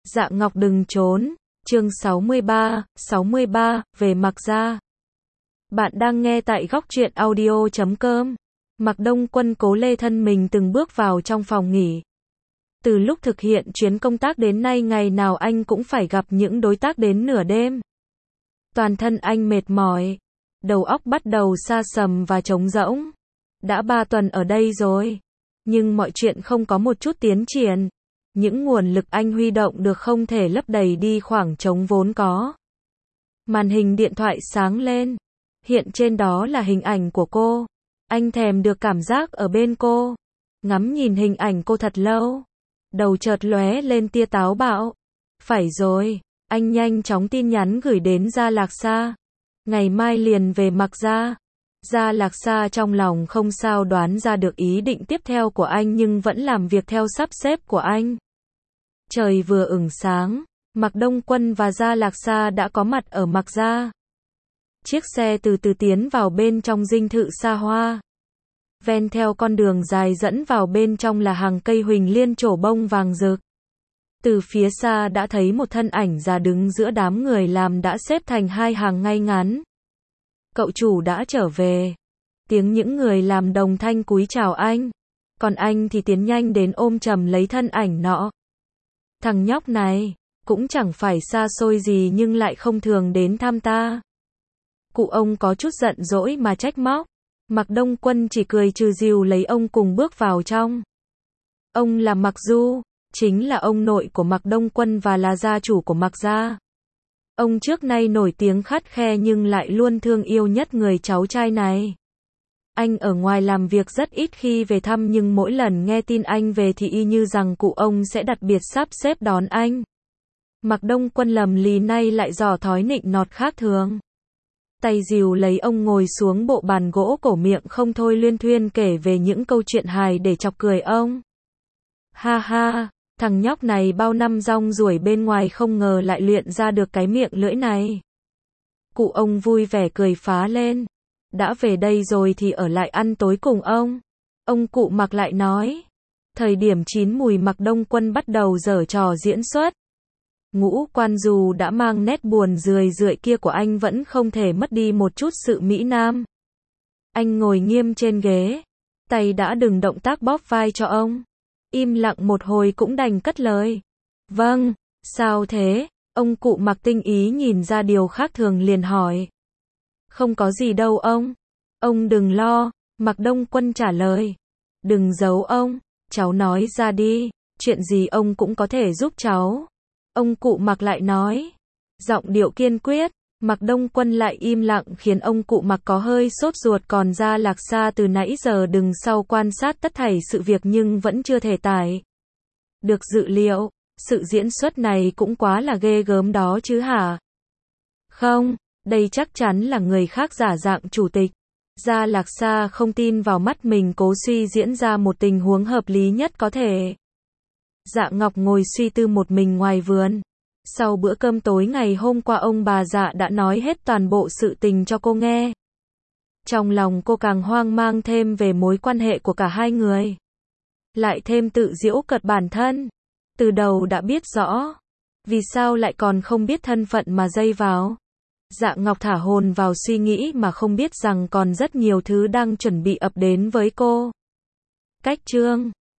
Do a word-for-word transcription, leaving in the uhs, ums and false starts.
Dạ Ngọc đừng trốn. Chương sáu mươi ba, sáu mươi ba, về Mạc Gia. Bạn đang nghe tại góc truyện audio chấm com. Mạc Đông Quân cố lê thân mình từng bước vào trong phòng nghỉ. Từ lúc thực hiện chuyến công tác đến nay ngày nào anh cũng phải gặp những đối tác đến nửa đêm. Toàn thân anh mệt mỏi, đầu óc bắt đầu sa sầm và trống rỗng. Đã ba tuần ở đây rồi, nhưng mọi chuyện không có một chút tiến triển. Những nguồn lực anh huy động được không thể lấp đầy đi khoảng trống vốn có. Màn hình điện thoại sáng lên, hiện trên đó là hình ảnh của cô. Anh thèm được cảm giác ở bên cô, ngắm nhìn hình ảnh cô thật lâu. Đầu chợt lóe lên tia táo bạo. Phải rồi, anh nhanh chóng tin nhắn gửi đến Gia Lạc Sa. Ngày mai liền về Mạc Gia. Gia Lạc Sa trong lòng không sao đoán ra được ý định tiếp theo của anh nhưng vẫn làm việc theo sắp xếp của anh. Trời vừa ửng sáng, Mạc Đông Quân và Gia Lạc Sa đã có mặt ở Mạc Gia. Chiếc xe từ từ tiến vào bên trong dinh thự xa hoa. Ven theo con đường dài dẫn vào bên trong là hàng cây huỳnh liên trổ bông vàng rực. Từ phía xa đã thấy một thân ảnh già đứng giữa đám người làm đã xếp thành hai hàng ngay ngắn. Cậu chủ đã trở về. Tiếng những người làm đồng thanh cúi chào anh. Còn anh thì tiến nhanh đến ôm chầm lấy thân ảnh nọ. Thằng nhóc này, cũng chẳng phải xa xôi gì nhưng lại không thường đến thăm ta. Cụ ông có chút giận dỗi mà trách móc. Mạc Đông Quân chỉ cười trừ dìu lấy ông cùng bước vào trong. Ông là Mạc Du, chính là ông nội của Mạc Đông Quân và là gia chủ của Mạc Gia. Ông trước nay nổi tiếng khắt khe nhưng lại luôn thương yêu nhất người cháu trai này. Anh ở ngoài làm việc rất ít khi về thăm nhưng mỗi lần nghe tin anh về thì y như rằng cụ ông sẽ đặc biệt sắp xếp đón anh. Mạc Đông Quân lầm lì nay lại dò thói nịnh nọt khác thường. Tay dìu lấy ông ngồi xuống bộ bàn gỗ cổ miệng không thôi luyên thuyên kể về những câu chuyện hài để chọc cười ông. Ha ha, thằng nhóc này bao năm rong ruổi bên ngoài không ngờ lại luyện ra được cái miệng lưỡi này. Cụ ông vui vẻ cười phá lên. Đã về đây rồi thì ở lại ăn tối cùng ông. Ông cụ Mạc lại nói. Thời điểm chín mùi Mạc Đông Quân bắt đầu giở trò diễn xuất. Ngũ quan dù đã mang nét buồn rười rượi kia của anh vẫn không thể mất đi một chút sự mỹ nam. Anh ngồi nghiêm trên ghế, tay đã đừng động tác bóp vai cho ông. Im lặng một hồi cũng đành cất lời. Vâng, sao thế? Ông cụ Mạc tinh ý nhìn ra điều khác thường liền hỏi. Không có gì đâu ông. Ông đừng lo, Mạc Đông Quân trả lời. Đừng giấu ông, cháu nói ra đi, chuyện gì ông cũng có thể giúp cháu. Ông cụ Mạc lại nói. Giọng điệu kiên quyết. Mạc Đông Quân lại im lặng khiến ông cụ Mạc có hơi sốt ruột còn Gia Lạc Sa từ nãy giờ đứng sau quan sát tất thảy sự việc nhưng vẫn chưa thể tải được dự liệu. Sự diễn xuất này cũng quá là ghê gớm đó chứ hả? Không, đây chắc chắn là người khác giả dạng chủ tịch. Gia Lạc Sa không tin vào mắt mình cố suy diễn ra một tình huống hợp lý nhất có thể. Dạ Ngọc ngồi suy tư một mình ngoài vườn. Sau bữa cơm tối ngày hôm qua ông bà Dạ đã nói hết toàn bộ sự tình cho cô nghe. Trong lòng cô càng hoang mang thêm về mối quan hệ của cả hai người. Lại thêm tự giễu cợt bản thân. Từ đầu đã biết rõ. Vì sao lại còn không biết thân phận mà dây vào. Dạ Ngọc thả hồn vào suy nghĩ mà không biết rằng còn rất nhiều thứ đang chuẩn bị ập đến với cô. Cách chương